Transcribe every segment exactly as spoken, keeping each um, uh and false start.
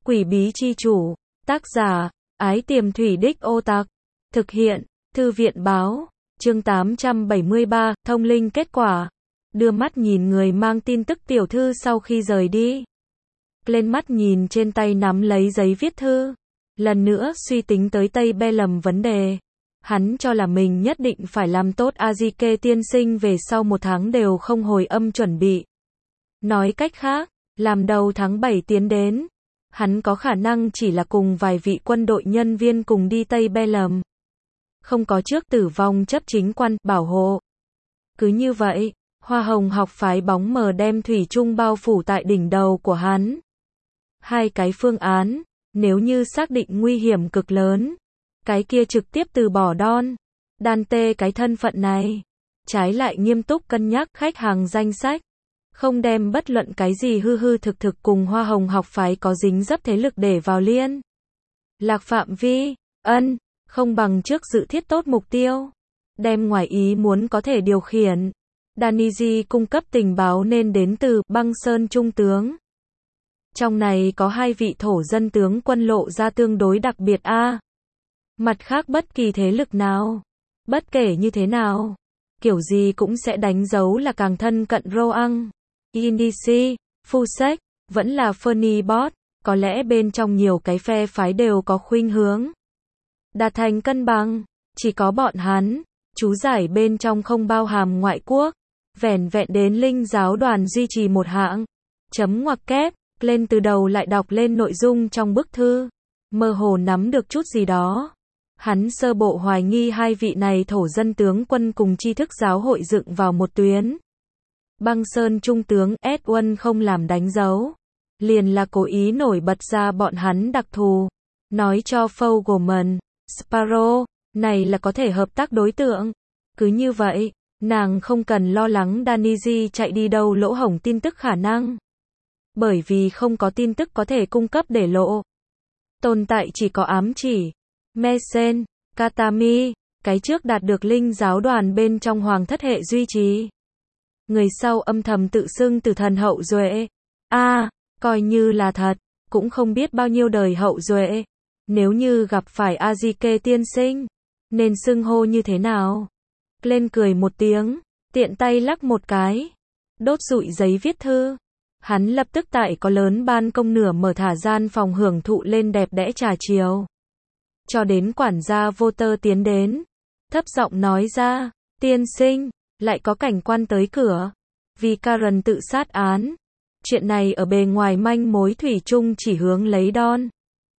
Quỷ bí chi chủ, tác giả, Ái Tiềm Thủy Đích Ô Tạc, thực hiện, Thư viện báo, chương tám trăm bảy mươi ba, thông linh kết quả, đưa mắt nhìn người mang tin tức tiểu thư sau khi rời đi. Lên mắt nhìn trên tay nắm lấy giấy viết thư, lần nữa suy tính tới Tây Be lầm vấn đề. Hắn cho là mình nhất định phải làm tốt Azike tiên sinh về sau một tháng đều không hồi âm chuẩn bị. Nói cách khác, làm đầu tháng bảy tiến đến, hắn có khả năng chỉ là cùng vài vị quân đội nhân viên cùng đi Tây Be lầm. Không có trước tử vong chấp chính quan, bảo hộ. Cứ như vậy, Hoa Hồng học phái bóng mờ đem thủy chung bao phủ tại đỉnh đầu của hắn. Hai cái phương án, nếu như xác định nguy hiểm cực lớn, cái kia trực tiếp từ bỏ Don Dante cái thân phận này, trái lại nghiêm túc cân nhắc khách hàng danh sách, không đem bất luận cái gì hư hư thực thực cùng Hoa Hồng học phái có dính dấp thế lực để vào liên lạc phạm vi, ân, không bằng trước dự thiết tốt mục tiêu, đem ngoài ý muốn có thể điều khiển. Daniji cung cấp tình báo nên đến từ Băng Sơn Trung tướng. Trong này có hai vị thổ dân tướng quân lộ ra tương đối đặc biệt a. À, mặt khác bất kỳ thế lực nào, bất kể như thế nào, kiểu gì cũng sẽ đánh dấu là càng thân cận Roang, Indisi, Fusek, vẫn là Fernibot, có lẽ bên trong nhiều cái phe phái đều có khuynh hướng đạt thành cân bằng, chỉ có bọn hắn, chú giải bên trong không bao hàm ngoại quốc, vẻn vẹn đến linh giáo đoàn duy trì một hạng. Chấm ngoặc kép, lên từ đầu lại đọc lên nội dung trong bức thư, mơ hồ nắm được chút gì đó. Hắn sơ bộ hoài nghi hai vị này thổ dân tướng quân cùng tri thức giáo hội dựng vào một tuyến. Băng Sơn Trung tướng Edwin không làm đánh dấu, liền là cố ý nổi bật ra bọn hắn đặc thù, nói cho Fogelman, Sparrow, này là có thể hợp tác đối tượng. Cứ như vậy, nàng không cần lo lắng Daniji chạy đi đâu lỗ hổng tin tức khả năng. Bởi vì không có tin tức có thể cung cấp để lộ. Tồn tại chỉ có ám chỉ. Mesen, Katami, cái trước đạt được linh giáo đoàn bên trong hoàng thất hệ duy trì. Người sau âm thầm tự xưng từ thần hậu duệ. A, à, coi như là thật, cũng không biết bao nhiêu đời hậu duệ. Nếu như gặp phải Azike tiên sinh, nên xưng hô như thế nào? Lên cười một tiếng, tiện tay lắc một cái, đốt rụi giấy viết thư. Hắn lập tức tại có lớn ban công nửa mở thả gian phòng hưởng thụ lên đẹp đẽ trà chiều. Cho đến quản gia vô tơ tiến đến, thấp giọng nói ra, tiên sinh, lại có cảnh quan tới cửa, vì Karen tự sát án. Chuyện này ở bề ngoài manh mối thủy chung chỉ hướng lấy Don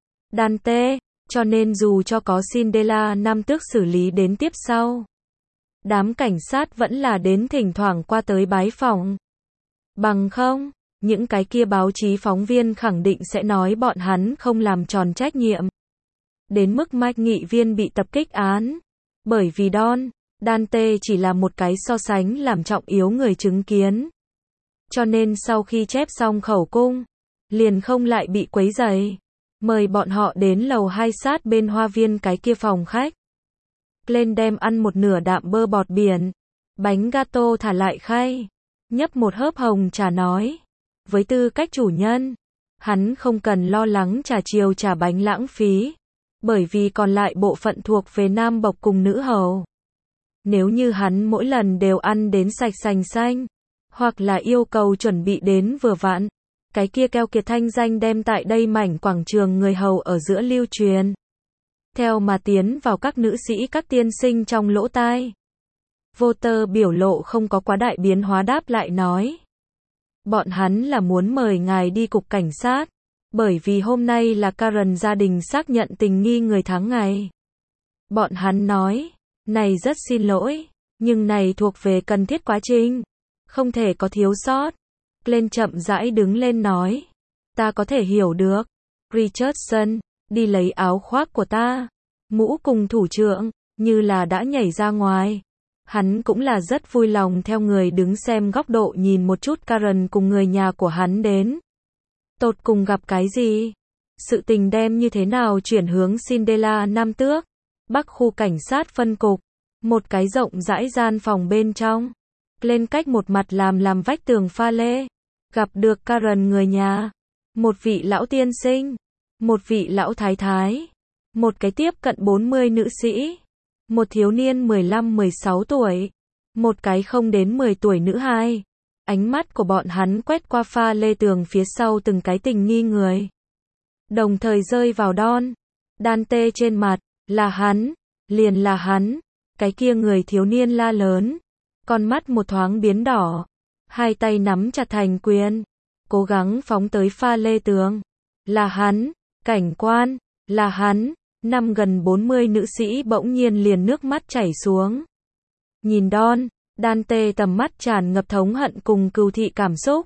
Dante, cho nên dù cho có Cinderella năm tước xử lý đến tiếp sau, đám cảnh sát vẫn là đến thỉnh thoảng qua tới bái phỏng. Bằng không, những cái kia báo chí phóng viên khẳng định sẽ nói bọn hắn không làm tròn trách nhiệm. Đến mức Mike nghị viên bị tập kích án. Bởi vì Don Dante chỉ là một cái so sánh làm trọng yếu người chứng kiến. Cho nên sau khi chép xong khẩu cung, liền không lại bị quấy rầy. Mời bọn họ đến lầu hai sát bên hoa viên cái kia phòng khách. Lên đem ăn một nửa đạm bơ bọt biển, bánh gato thả lại khay, nhấp một hớp hồng trà nói. Với tư cách chủ nhân, hắn không cần lo lắng trà chiều trà bánh lãng phí, bởi vì còn lại bộ phận thuộc về nam bộc cùng nữ hầu. Nếu như hắn mỗi lần đều ăn đến sạch sành xanh, hoặc là yêu cầu chuẩn bị đến vừa vặn, cái kia keo kiệt thanh danh đem tại đây mảnh quảng trường người hầu ở giữa lưu truyền. Theo mà tiến vào các nữ sĩ các tiên sinh trong lỗ tai. Vô tơ biểu lộ không có quá đại biến hóa đáp lại nói. Bọn hắn là muốn mời ngài đi cục cảnh sát, bởi vì hôm nay là Karen gia đình xác nhận tình nghi người tháng ngày. Bọn hắn nói, này rất xin lỗi, nhưng này thuộc về cần thiết quá trình, không thể có thiếu sót. Lên chậm rãi đứng lên nói, ta có thể hiểu được. Richardson, đi lấy áo khoác của ta, mũ cùng thủ trưởng, như là đã nhảy ra ngoài. Hắn cũng là rất vui lòng theo người đứng xem góc độ nhìn một chút Karen cùng người nhà của hắn đến. Tột cùng gặp cái gì? Sự tình đem như thế nào chuyển hướng Cinderella năm tước? Bắc khu cảnh sát phân cục. Một cái rộng rãi gian phòng bên trong. Lên cách một mặt làm làm vách tường pha lê. Gặp được Karen người nhà. Một vị lão tiên sinh. một vị lão thái thái, một cái tiếp cận bốn mươi nữ sĩ, một thiếu niên mười lăm mười sáu tuổi, một cái không đến mười tuổi nữ hài. Ánh mắt của bọn hắn quét qua pha lê tường phía sau từng cái tình nghi người. Đồng thời rơi vào Don Dante trên mặt, là hắn, liền là hắn, cái kia người thiếu niên la lớn, con mắt một thoáng biến đỏ, hai tay nắm chặt thành quyền, cố gắng phóng tới pha lê tường. Là hắn, cảnh quan, là hắn, năm gần bốn mươi nữ sĩ bỗng nhiên liền nước mắt chảy xuống. Nhìn Don Dante tầm mắt tràn ngập thống hận cùng cừu thị cảm xúc.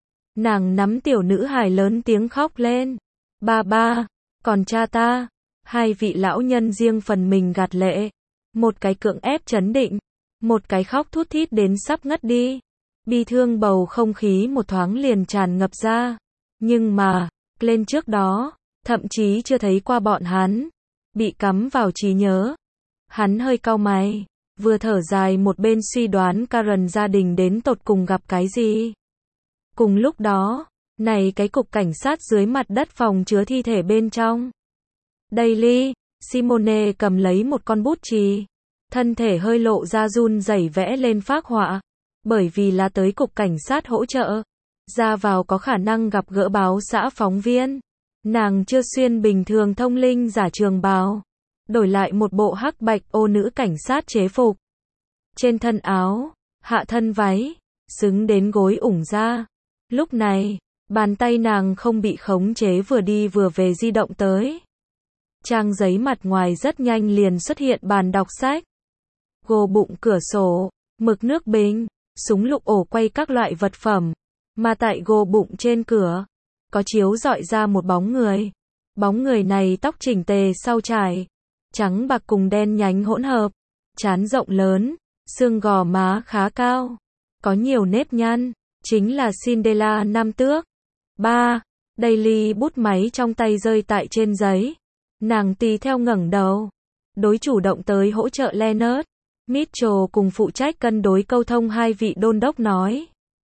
Nàng nắm tiểu nữ hài lớn tiếng khóc lên. Ba ba, còn cha ta. Hai vị lão nhân riêng phần mình gạt lệ. Một cái cưỡng ép trấn định, một cái khóc thút thít đến sắp ngất đi. Bi thương bầu không khí một thoáng liền tràn ngập ra. Nhưng mà, lên trước đó, thậm chí chưa thấy qua bọn hắn. Bị cắm vào trí nhớ. Hắn hơi cau mày, vừa thở dài một bên suy đoán Karen gia đình đến tột cùng gặp cái gì. Cùng lúc đó, này cái cục cảnh sát dưới mặt đất phòng chứa thi thể bên trong. Daily, Simone cầm lấy một con bút chì, thân thể hơi lộ ra run rẩy vẽ lên phác họa, bởi vì là tới cục cảnh sát hỗ trợ, ra vào có khả năng gặp gỡ báo xã phóng viên. Nàng chưa xuyên bình thường thông linh giả trường bào, đổi lại một bộ hắc bạch ô nữ cảnh sát chế phục. Trên thân áo, hạ thân váy, xứng đến gối ủng ra. Lúc này, bàn tay nàng không bị khống chế vừa đi vừa về di động tới. Trang giấy mặt ngoài rất nhanh liền xuất hiện bàn đọc sách. Gô bụng cửa sổ, mực nước bình, súng lục ổ quay các loại vật phẩm. Mà tại gô bụng trên cửa, có chiếu dọi ra một bóng người. Bóng người này tóc chỉnh tề sau trải, trắng bạc cùng đen nhánh hỗn hợp, trán rộng lớn, xương gò má khá cao, có nhiều nếp nhăn, chính là Cinderella năm tước. Ba, Daily bút máy trong tay rơi tại trên giấy. Nàng tùy theo ngẩng đầu, đối chủ động tới hỗ trợ Leonard Mitchell cùng phụ trách cân đối câu thông hai vị đôn đốc nói.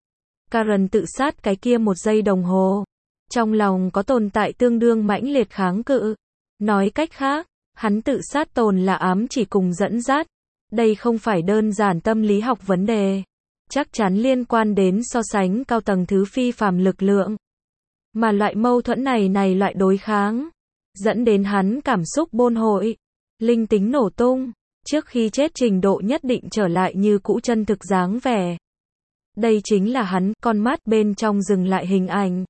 Karen tự sát cái kia một giây đồng hồ, trong lòng có tồn tại tương đương mãnh liệt kháng cự. Nói cách khác, hắn tự sát tồn là ám chỉ cùng dẫn dắt. Đây không phải đơn giản tâm lý học vấn đề, chắc chắn liên quan đến so sánh cao tầng thứ phi phàm lực lượng. Mà loại mâu thuẫn này này loại đối kháng, dẫn đến hắn cảm xúc bôn hội, linh tính nổ tung, trước khi chết trình độ nhất định trở lại như cũ chân thực dáng vẻ. Đây chính là hắn, con mắt bên trong dừng lại hình ảnh.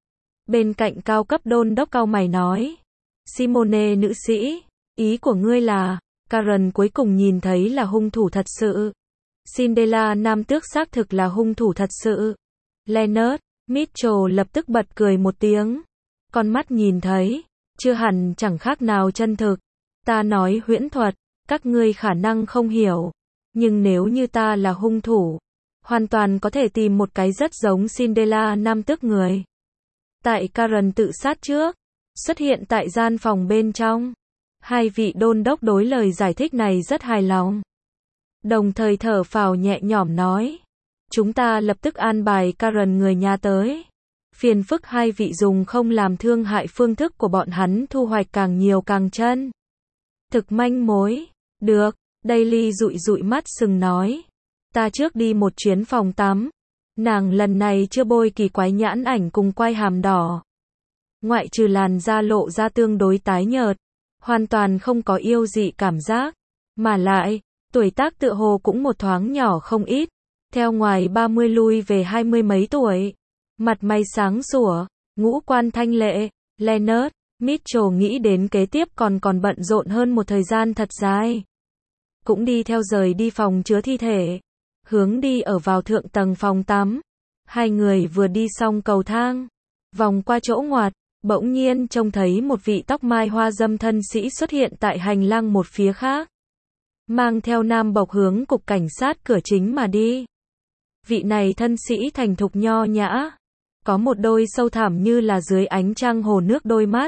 Bên cạnh cao cấp đôn đốc cao mày nói. Simone nữ sĩ, ý của ngươi là, Karen cuối cùng nhìn thấy là hung thủ thật sự. Cinderella nam tước xác thực là hung thủ thật sự. Leonard Mitchell lập tức bật cười một tiếng. Con mắt nhìn thấy, chưa hẳn chẳng khác nào chân thực. Ta nói huyễn thuật, các ngươi khả năng không hiểu. Nhưng nếu như ta là hung thủ, hoàn toàn có thể tìm một cái rất giống Cinderella nam tước người. Tại Karen tự sát trước, xuất hiện tại gian phòng bên trong. Hai vị đôn đốc đối lời giải thích này rất hài lòng. Đồng thời thở phào nhẹ nhõm nói. Chúng ta lập tức an bài Karen người nhà tới. Phiền phức hai vị dùng không làm thương hại phương thức của bọn hắn thu hoạch càng nhiều càng chân thực manh mối. Được, Daily dụi dụi mắt sừng nói. Ta trước đi một chuyến phòng tắm. Nàng lần này chưa bôi kỳ quái nhãn ảnh cùng quai hàm đỏ. Ngoại trừ làn da lộ ra tương đối tái nhợt, hoàn toàn không có yêu dị cảm giác. Mà lại, tuổi tác tựa hồ cũng một thoáng nhỏ không ít. Theo ngoài ba mươi lui về hai mươi mấy tuổi. Mặt mày sáng sủa, ngũ quan thanh lệ. Leonard Mitchell nghĩ đến kế tiếp còn còn bận rộn hơn một thời gian thật dài. Cũng đi theo rời đi phòng chứa thi thể. Hướng đi ở vào thượng tầng phòng tắm. Hai người vừa đi xong cầu thang, vòng qua chỗ ngoặt, bỗng nhiên trông thấy một vị tóc mai hoa dâm thân sĩ xuất hiện tại hành lang một phía khác. Mang theo nam bộc hướng cục cảnh sát cửa chính mà đi. Vị này thân sĩ thành thục nho nhã, có một đôi sâu thẳm như là dưới ánh trăng hồ nước đôi mắt.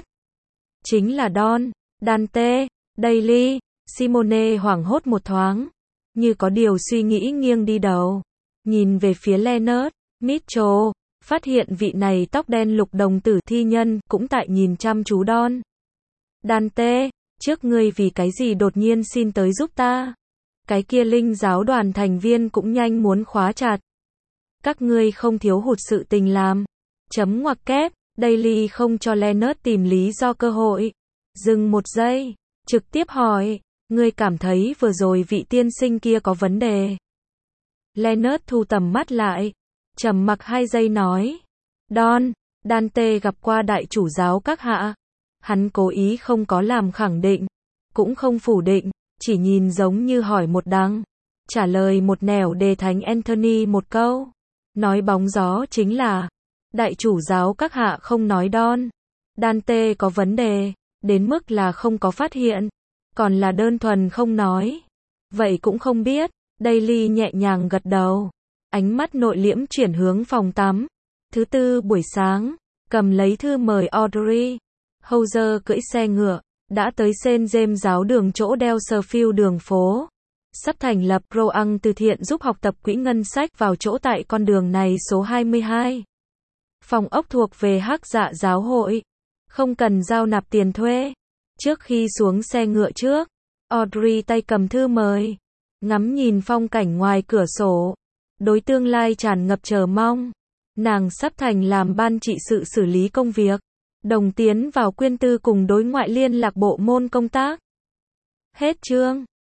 Chính là Don Dante. Daily, Simone hoảng hốt một thoáng, như có điều suy nghĩ nghiêng đi đầu, nhìn về phía Leonard Mitchell, Phát hiện vị này tóc đen lục đồng tử thi nhân cũng tại nhìn chăm chú Don. Dante, trước ngươi vì cái gì đột nhiên xin tới giúp ta? Cái kia linh giáo đoàn thành viên cũng nhanh muốn khóa chặt. Các ngươi không thiếu hụt sự tình làm. Chấm ngoặc kép, Daily không cho Leonard tìm lý do cơ hội. Dừng một giây, trực tiếp hỏi, ngươi cảm thấy vừa rồi vị tiên sinh kia có vấn đề. Leonard thu tầm mắt lại, trầm mặc hai giây nói, Don, Dante gặp qua đại chủ giáo các hạ. Hắn cố ý không có làm khẳng định, cũng không phủ định, chỉ nhìn giống như hỏi một đằng, trả lời một nẻo đề thánh Anthony một câu. Nói bóng gió chính là, đại chủ giáo các hạ không nói Don. Dante có vấn đề, đến mức là không có phát hiện, còn là đơn thuần không nói. Vậy cũng không biết, Daily nhẹ nhàng gật đầu, ánh mắt nội liễm chuyển hướng phòng tắm. Thứ tư buổi sáng, cầm lấy thư mời Audrey Hauser cưỡi xe ngựa, đã tới Saint James giáo đường chỗ Delserfield đường phố. Sắp thành lập Roang từ thiện giúp học tập quỹ ngân sách vào chỗ tại con đường này số hai mươi hai. Phòng ốc thuộc về Hắc Dạ giáo hội, không cần giao nạp tiền thuê. Trước khi xuống xe ngựa trước, Audrey tay cầm thư mời, ngắm nhìn phong cảnh ngoài cửa sổ, đối tương lai tràn ngập chờ mong. Nàng sắp thành làm ban trị sự xử lý công việc, đồng tiến vào quyên tư cùng đối ngoại liên lạc bộ môn công tác. Hết chương.